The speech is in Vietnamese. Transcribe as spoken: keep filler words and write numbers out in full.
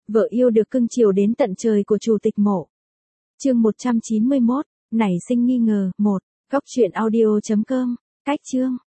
Vợ yêu được cưng chiều đến tận trời của chủ tịch mộ. Chương một trăm chín mươi mốt, nảy sinh nghi ngờ, một. Góc truyện audio chấm com, cách chương.